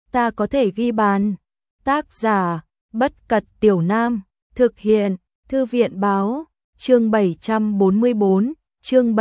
ta có thể ghi bàn. Tác giả, Bất Cật Tiểu Nam, thực hiện, Thư viện báo, chương 744, chương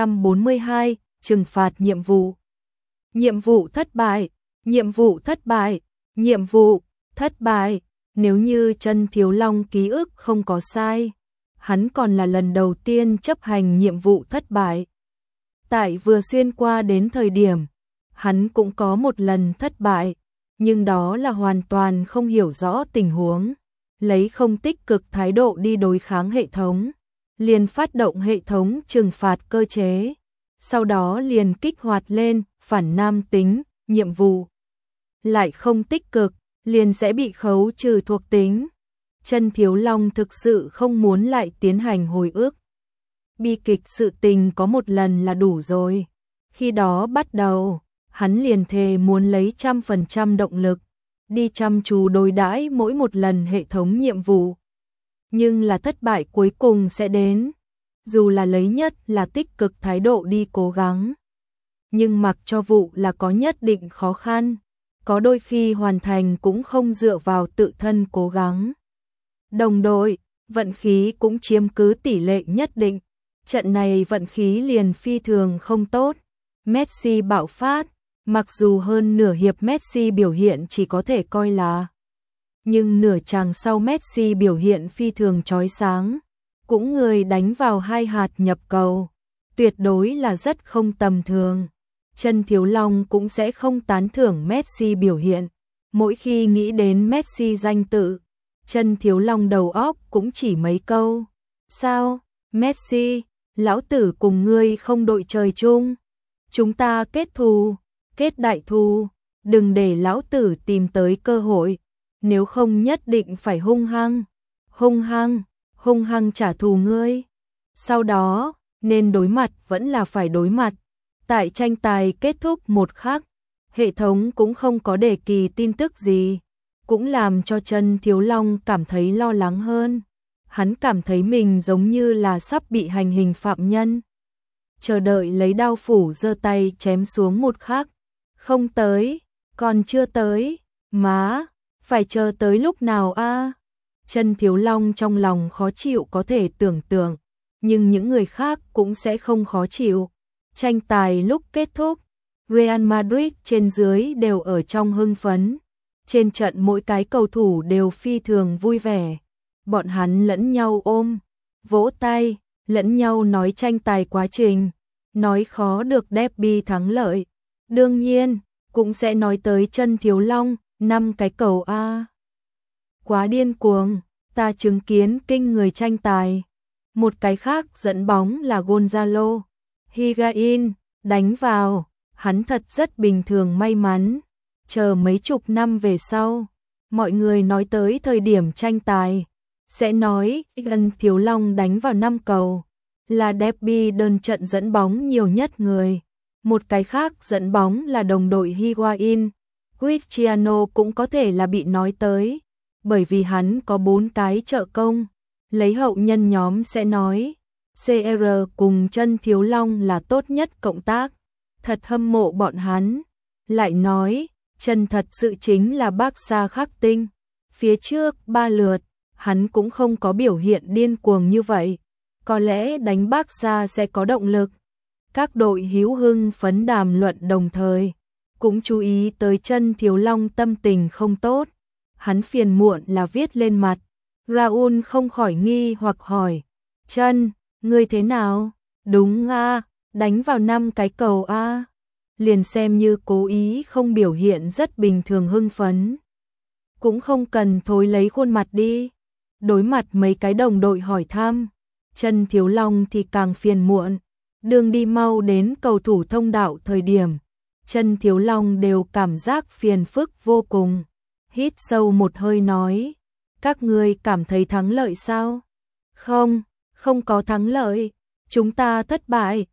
742, trừng phạt nhiệm vụ. Nhiệm vụ thất bại, nhiệm vụ thất bại, nhiệm vụ thất bại. Nếu như Chân Thiếu Long ký ức không có sai, hắn còn là lần đầu tiên chấp hành nhiệm vụ thất bại. Tại vừa xuyên qua đến thời điểm, hắn cũng có một lần thất bại, nhưng đó là hoàn toàn không hiểu rõ tình huống, lấy không tích cực thái độ đi đối kháng hệ thống, liền phát động hệ thống trừng phạt cơ chế, sau đó liền kích hoạt lên phản nam tính, nhiệm vụ lại không tích cực, liền sẽ bị khấu trừ thuộc tính. Chân Thiếu Long thực sự không muốn lại tiến hành hồi ức. Bi kịch sự tình có một lần là đủ rồi. Khi đó bắt đầu, hắn liền thề muốn lấy 100% động lực, đi chăm chú đối đãi mỗi một lần hệ thống nhiệm vụ. Nhưng là thất bại cuối cùng sẽ đến, dù là lấy nhất là tích cực thái độ đi cố gắng. Nhưng mặc cho vụ là có nhất định khó khăn, có đôi khi hoàn thành cũng không dựa vào tự thân cố gắng. Đồng đội, vận khí cũng chiếm cứ tỷ lệ nhất định. Trận này vận khí liền phi thường không tốt. Messi bạo phát, mặc dù hơn nửa hiệp Messi biểu hiện chỉ có thể coi là, nhưng nửa chàng sau Messi biểu hiện phi thường chói sáng, cũng người đánh vào 2 hạt nhập cầu, tuyệt đối là rất không tầm thường. Chân Thiếu Long cũng sẽ không tán thưởng Messi biểu hiện, mỗi khi nghĩ đến Messi danh tự, Chân Thiếu Long đầu óc cũng chỉ mấy câu. Sao, Messi, lão tử cùng ngươi không đội trời chung. Chúng ta kết thù, kết đại thù, đừng để lão tử tìm tới cơ hội, nếu không nhất định phải hung hăng trả thù ngươi. Sau đó, nên đối mặt vẫn là phải đối mặt. Tại tranh tài kết thúc một khắc, hệ thống cũng không có đề kỳ tin tức gì, cũng làm cho Chân Thiếu Long cảm thấy lo lắng hơn. Hắn cảm thấy mình giống như là sắp bị hành hình phạm nhân. Chờ đợi lấy đao phủ giơ tay chém xuống một khắc. Không tới, còn chưa tới, má, phải chờ tới lúc nào a? Chân Thiếu Long trong lòng khó chịu có thể tưởng tượng, nhưng những người khác cũng sẽ không khó chịu. Tranh tài lúc kết thúc, Real Madrid trên dưới đều ở trong hưng phấn. Trên trận mỗi cái cầu thủ đều phi thường vui vẻ. Bọn hắn lẫn nhau ôm, vỗ tay, lẫn nhau nói tranh tài quá trình, nói khó được derby thắng lợi. Đương nhiên, cũng sẽ nói tới Chân Thiếu Long, 5 cái cầu a. Quá điên cuồng, ta chứng kiến kinh người tranh tài. Một cái khác dẫn bóng là Gonzalo Higuain, đánh vào, hắn thật rất bình thường may mắn. Chờ mấy chục năm về sau, mọi người nói tới thời điểm tranh tài, sẽ nói Chân Thiếu Long đánh vào 5 cầu, là derby đơn trận dẫn bóng nhiều nhất người. Một cái khác dẫn bóng là đồng đội Higuain, Cristiano cũng có thể là bị nói tới, bởi vì hắn có 4 cái trợ công. Lấy hậu nhân nhóm sẽ nói, CR cùng Chân Thiếu Long là tốt nhất cộng tác, thật hâm mộ bọn hắn. Lại nói, chân thật sự chính là Barca khắc tinh, phía trước 3 lượt, hắn cũng không có biểu hiện điên cuồng như vậy, có lẽ đánh Barca sẽ có động lực. Các đội hữu hưng phấn đàm luận đồng thời, cũng chú ý tới Chân Thiếu Long tâm tình không tốt, hắn phiền muộn là viết lên mặt. Raul không khỏi nghi hoặc hỏi, Chân, ngươi thế nào? Đúng a, đánh vào 5 cái cầu a. Liền xem như cố ý không biểu hiện rất bình thường hưng phấn. Cũng không cần thối lấy khuôn mặt đi. Đối mặt mấy cái đồng đội hỏi thăm, Chân Thiếu Long thì càng phiền muộn. Đường đi mau đến cầu thủ thông đạo thời điểm, Chân Thiếu Long đều cảm giác phiền phức vô cùng. Hít sâu một hơi nói, các ngươi cảm thấy thắng lợi sao? Không, không có thắng lợi. Chúng ta thất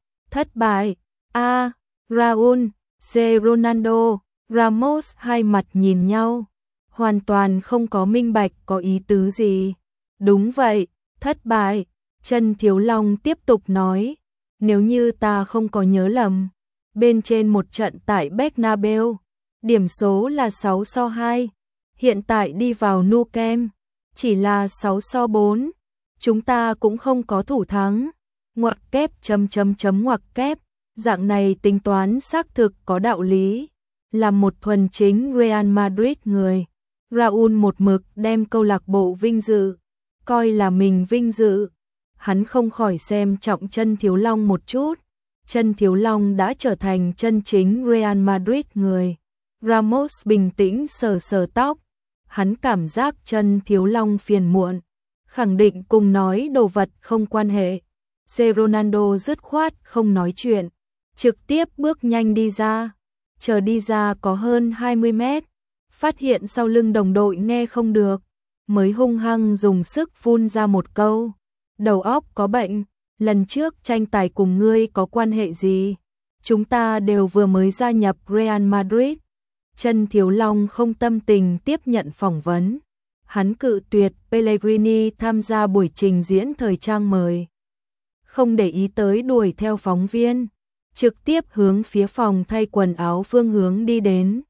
bại. A, Raul, C. Ronaldo, Ramos hai mặt nhìn nhau, hoàn toàn không có minh bạch có ý tứ gì. Đúng vậy, thất bại. Chân Thiếu Long tiếp tục nói, nếu như ta không có nhớ lầm, bên trên một trận tại Bernabeu, Điểm số là 6-2. Hiện tại đi vào Nou Camp, chỉ là 6-4. Chúng ta cũng không có thủ thắng. Ngoặc kép ngoặc kép. Dạng này tính toán xác thực có đạo lý. Là một thuần chính Real Madrid người, Raúl một mực đem câu lạc bộ vinh dự coi là mình vinh dự. Hắn không khỏi xem trọng Chân Thiếu Long một chút. Chân Thiếu Long đã trở thành chân chính Real Madrid người. Ramos bình tĩnh sờ sờ tóc. Hắn cảm giác Chân Thiếu Long phiền muộn, khẳng định cùng nói đồ vật không quan hệ. Ronaldo dứt khoát không nói chuyện, trực tiếp bước nhanh đi ra. Chờ đi ra có hơn 20 mét, phát hiện sau lưng đồng đội nghe không được, mới hung hăng dùng sức phun ra một câu: đầu óc có bệnh, lần trước tranh tài cùng ngươi có quan hệ gì? Chúng ta đều vừa mới gia nhập Real Madrid. Chân Thiếu Long không tâm tình tiếp nhận phỏng vấn. Hắn cự tuyệt Pellegrini tham gia buổi trình diễn thời trang mời. Không để ý tới đuổi theo phóng viên, trực tiếp hướng phía phòng thay quần áo phương hướng đi đến.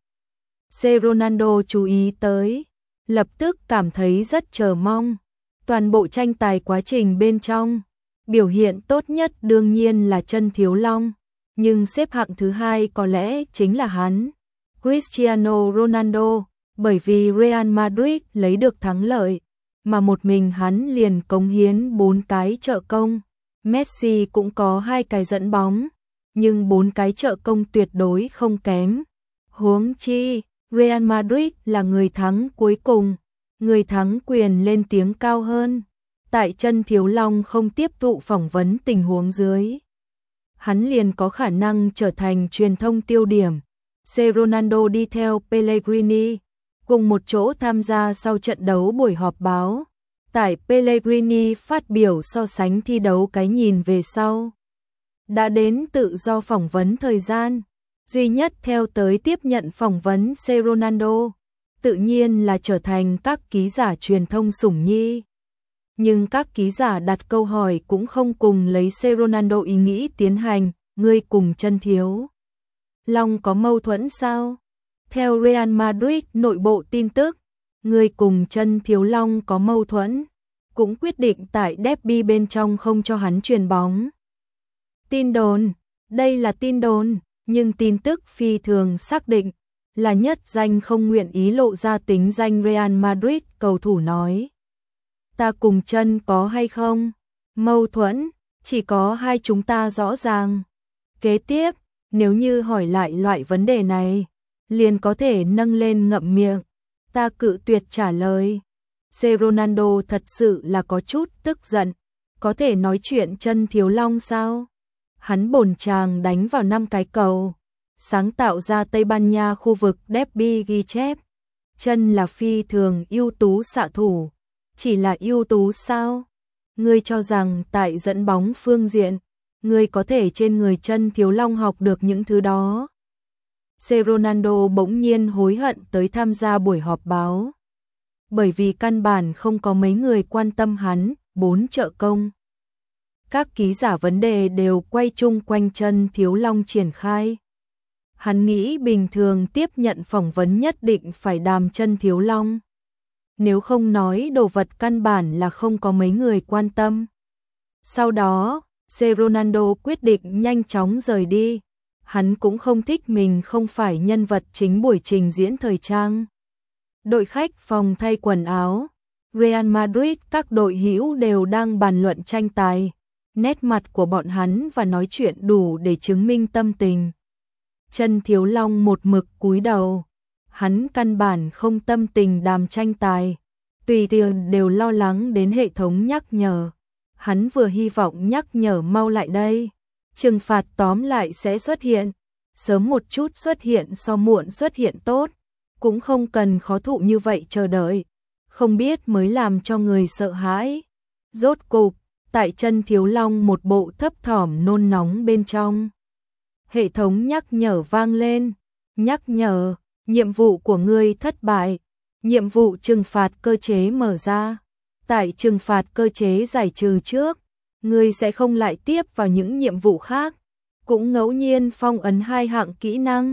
Ronaldo chú ý tới, lập tức cảm thấy rất chờ mong. Toàn bộ tranh tài quá trình bên trong, biểu hiện tốt nhất đương nhiên là Chân Thiếu Long, nhưng xếp hạng thứ hai có lẽ chính là hắn, Cristiano Ronaldo, bởi vì Real Madrid lấy được thắng lợi, mà một mình hắn liền cống hiến 4 cái trợ công. Messi cũng có 2 cái dẫn bóng, nhưng 4 cái trợ công tuyệt đối không kém. Huống chi, Real Madrid là người thắng cuối cùng, người thắng quyền lên tiếng cao hơn. Tại Chân Thiếu Long không tiếp thụ phỏng vấn tình huống dưới, hắn liền có khả năng trở thành truyền thông tiêu điểm. Ronaldo đi theo Pellegrini, cùng một chỗ tham gia sau trận đấu buổi họp báo. Tại Pellegrini phát biểu so sánh thi đấu cái nhìn về sau. Đã đến tự do phỏng vấn thời gian, duy nhất theo tới tiếp nhận phỏng vấn Ronaldo, tự nhiên là trở thành các ký giả truyền thông sủng nhi. Nhưng các ký giả đặt câu hỏi cũng không cùng lấy Ronaldo ý nghĩ tiến hành, ngươi cùng Chân Thiếu Long có mâu thuẫn sao? Theo Real Madrid nội bộ tin tức, ngươi cùng Chân Thiếu Long có mâu thuẫn, cũng quyết định tại derby bên trong không cho hắn chuyền bóng. Tin đồn, đây là tin đồn, nhưng tin tức phi thường xác định, là nhất danh không nguyện ý lộ ra tính danh Real Madrid cầu thủ nói. Ta cùng Chân có hay không? Mâu thuẫn, chỉ có hai chúng ta rõ ràng. Kế tiếp, nếu như hỏi lại loại vấn đề này, liền có thể nâng lên ngậm miệng. Ta cự tuyệt trả lời. Ronaldo thật sự là có chút tức giận, có thể nói chuyện Chân Thiếu Long sao? Hắn bổn chàng đánh vào 5 cái cầu, sáng tạo ra Tây Ban Nha khu vực derby ghi chép. Chân là phi thường ưu tú xạ thủ, chỉ là ưu tú sao? Ngươi cho rằng tại dẫn bóng phương diện, ngươi có thể trên người Chân Thiếu Long học được những thứ đó? Ronaldo bỗng nhiên hối hận tới tham gia buổi họp báo, bởi vì căn bản không có mấy người quan tâm hắn 4 trợ công. Các ký giả vấn đề đều quay chung quanh Chân Thiếu Long triển khai. Hắn nghĩ bình thường tiếp nhận phỏng vấn nhất định phải đàm Chân Thiếu Long. Nếu không nói đồ vật căn bản là không có mấy người quan tâm. Sau đó, Ronaldo quyết định nhanh chóng rời đi. Hắn cũng không thích mình không phải nhân vật chính buổi trình diễn thời trang. Đội khách phòng thay quần áo, Real Madrid các đội hữu đều đang bàn luận tranh tài. Nét mặt của bọn hắn và nói chuyện đủ để chứng minh tâm tình. Chân Thiếu Long một mực cúi đầu, hắn căn bản không tâm tình đàm tranh tài, tùy tiện đều lo lắng đến hệ thống nhắc nhở. Hắn vừa hy vọng nhắc nhở mau lại đây, trừng phạt tóm lại sẽ xuất hiện, sớm một chút xuất hiện so muộn xuất hiện tốt, cũng không cần khó thụ như vậy chờ đợi, không biết mới làm cho người sợ hãi. Rốt cục, tại Chân Thiếu Long một bộ thấp thỏm nôn nóng bên trong, hệ thống nhắc nhở vang lên. Nhắc nhở, nhiệm vụ của ngươi thất bại. Nhiệm vụ trừng phạt cơ chế mở ra. Tại trừng phạt cơ chế giải trừ trước, ngươi sẽ không lại tiếp vào những nhiệm vụ khác. Cũng ngẫu nhiên phong ấn 2 hạng kỹ năng.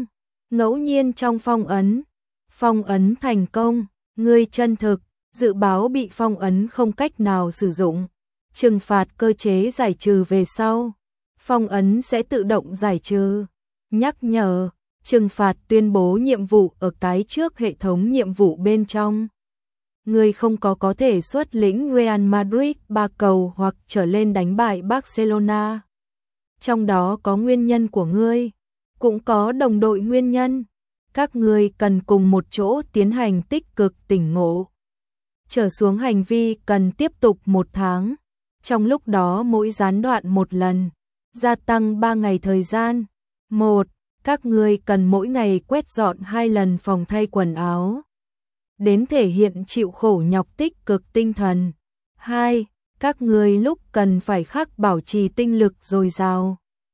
Ngẫu nhiên trong phong ấn thành công, ngươi chân thực, dự báo bị phong ấn không cách nào sử dụng, trừng phạt cơ chế giải trừ về sau, phong ấn sẽ tự động giải trừ. Nhắc nhở, trừng phạt tuyên bố nhiệm vụ ở cái trước hệ thống nhiệm vụ bên trong. Ngươi không có thể xuất lĩnh Real Madrid 3 cầu hoặc trở lên đánh bại Barcelona. Trong đó có nguyên nhân của ngươi, cũng có đồng đội nguyên nhân. Các ngươi cần cùng một chỗ tiến hành tích cực tỉnh ngộ. Trở xuống hành vi cần tiếp tục 1 tháng. Trong lúc đó mỗi gián đoạn 1 lần, gia tăng 3 ngày thời gian. 1. Các ngươi cần mỗi ngày quét dọn 2 lần phòng thay quần áo. Đến thể hiện chịu khổ nhọc tích cực tinh thần. 2. Các ngươi lúc cần phải khắc bảo trì tinh lực dồi dào.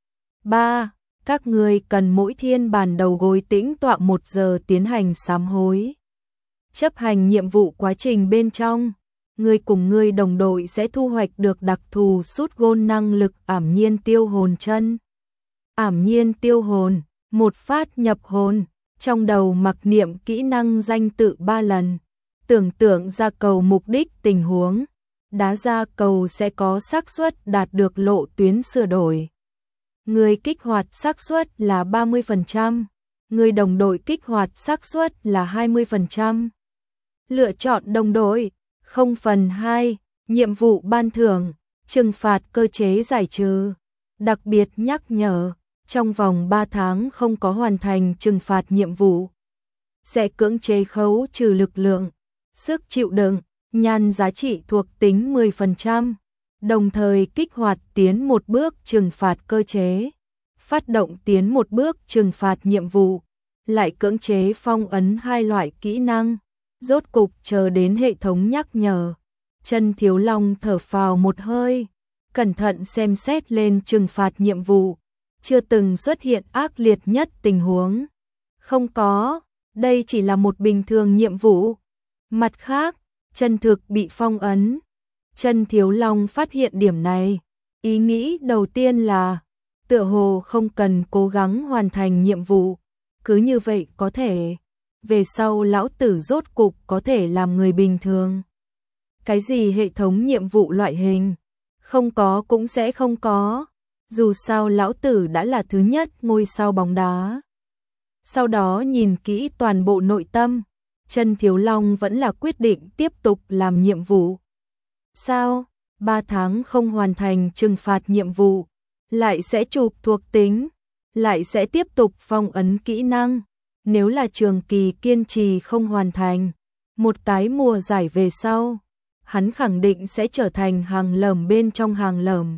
3. Các ngươi cần mỗi thiên bàn đầu gối tĩnh tọa 1 giờ tiến hành sám hối. Chấp hành nhiệm vụ quá trình bên trong, ngươi cùng ngươi đồng đội sẽ thu hoạch được đặc thù sút gôn năng lực ảm nhiên tiêu hồn chân. Ảm nhiên tiêu hồn, một phát nhập hồn, trong đầu mặc niệm kỹ năng danh tự 3 lần, tưởng tượng ra cầu mục đích tình huống, đá ra cầu sẽ có xác suất đạt được lộ tuyến sửa đổi. Người kích hoạt xác suất là 30%, người đồng đội kích hoạt xác suất là 20%. Lựa chọn đồng đội, 0/2, nhiệm vụ ban thưởng, trừng phạt cơ chế giải trừ. Đặc biệt nhắc nhở, trong vòng 3 tháng không có hoàn thành trừng phạt nhiệm vụ, sẽ cưỡng chế khấu trừ lực lượng, sức chịu đựng, nhan giá trị thuộc tính 10%. Đồng thời kích hoạt tiến một bước trừng phạt cơ chế, phát động tiến một bước trừng phạt nhiệm vụ, lại cưỡng chế phong ấn 2 loại kỹ năng. Rốt cục chờ đến hệ thống nhắc nhở, Chân Thiếu Long thở phào một hơi, cẩn thận xem xét lên trừng phạt nhiệm vụ, chưa từng xuất hiện ác liệt nhất tình huống. Không có, đây chỉ là một bình thường nhiệm vụ. Mặt khác, chân thực bị phong ấn. Chân Thiếu Long phát hiện điểm này, ý nghĩ đầu tiên là tựa hồ không cần cố gắng hoàn thành nhiệm vụ, cứ như vậy có thể về sau lão tử rốt cục có thể làm người bình thường. Cái gì hệ thống nhiệm vụ loại hình, không có cũng sẽ không có, dù sao lão tử đã là thứ nhất ngôi sao bóng đá. Sau đó nhìn kỹ toàn bộ nội tâm, Chân Thiếu Long vẫn là quyết định tiếp tục làm nhiệm vụ. Sao? 3 tháng không hoàn thành trừng phạt nhiệm vụ, lại sẽ chụp thuộc tính, lại sẽ tiếp tục phong ấn kỹ năng. Nếu là trường kỳ kiên trì không hoàn thành, một cái mùa giải về sau, hắn khẳng định sẽ trở thành hàng lởm bên trong hàng lởm.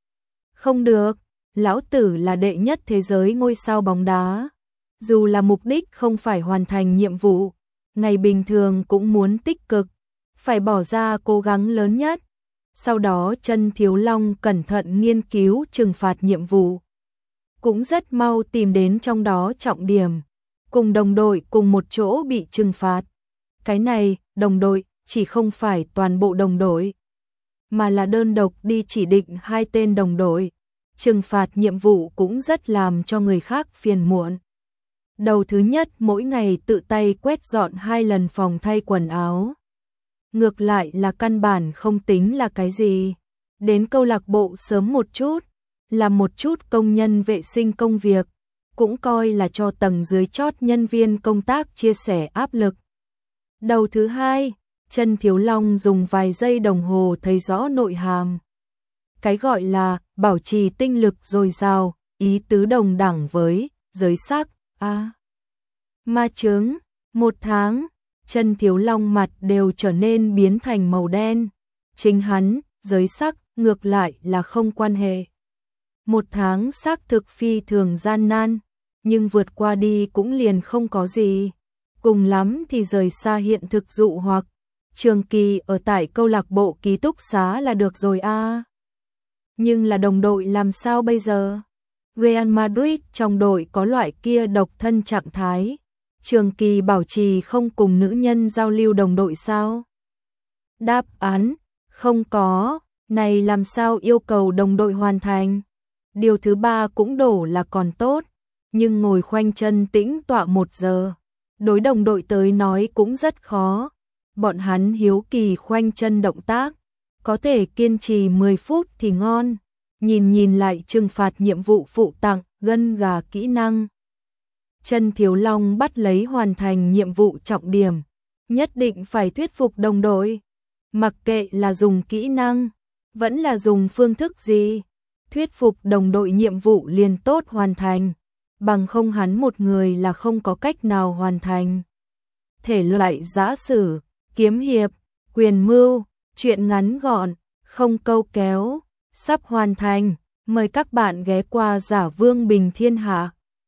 Không được, lão tử là đệ nhất thế giới ngôi sao bóng đá. Dù là mục đích không phải hoàn thành nhiệm vụ, ngày bình thường cũng muốn tích cực, phải bỏ ra cố gắng lớn nhất. Sau đó Chân Thiếu Long cẩn thận nghiên cứu trừng phạt nhiệm vụ, cũng rất mau tìm đến trong đó trọng điểm, cùng đồng đội cùng một chỗ bị trừng phạt. Cái này, đồng đội, chỉ không phải toàn bộ đồng đội, mà là đơn độc đi chỉ định 2 tên đồng đội. Trừng phạt nhiệm vụ cũng rất làm cho người khác phiền muộn. Đầu thứ nhất mỗi ngày tự tay quét dọn 2 lần phòng thay quần áo. Ngược lại là căn bản không tính là cái gì. Đến câu lạc bộ sớm một chút, làm một chút công nhân vệ sinh công việc, cũng coi là cho tầng dưới chót nhân viên công tác chia sẻ áp lực. Đầu thứ hai, Chân Thiếu Long dùng vài giây đồng hồ thấy rõ nội hàm. Cái gọi là bảo trì tinh lực dồi dào, ý tứ đồng đẳng với giới sắc. Ma chướng, 1 tháng, Chân Thiếu Long mặt đều trở nên biến thành màu đen. Chính hắn, giới sắc, ngược lại là không quan hệ. 1 tháng xác thực phi thường gian nan, nhưng vượt qua đi cũng liền không có gì. Cùng lắm thì rời xa hiện thực dụ hoặc trường kỳ ở tại câu lạc bộ ký túc xá là được rồi a. Nhưng là đồng đội làm sao bây giờ? Real Madrid trong đội có loại kia độc thân trạng thái, trường kỳ bảo trì không cùng nữ nhân giao lưu đồng đội sao? Đáp án, không có, này làm sao yêu cầu đồng đội hoàn thành? Điều thứ ba cũng đổ là còn tốt, nhưng ngồi khoanh chân tĩnh tọa 1 giờ, đối đồng đội tới nói cũng rất khó. Bọn hắn hiếu kỳ khoanh chân động tác, có thể kiên trì 10 phút thì ngon. Nhìn lại trừng phạt nhiệm vụ phụ tặng, gân gà kỹ năng. Chân Thiếu Long bắt lấy hoàn thành nhiệm vụ trọng điểm, nhất định phải thuyết phục đồng đội. Mặc kệ là dùng kỹ năng, vẫn là dùng phương thức gì, thuyết phục đồng đội nhiệm vụ liền tốt hoàn thành, bằng không hắn một người là không có cách nào hoàn thành. Thể loại giã sử, kiếm hiệp, quyền mưu, truyện ngắn gọn, không câu kéo, sắp hoàn thành. Mời các bạn ghé qua Giả Vương Bình Thiên Hạ.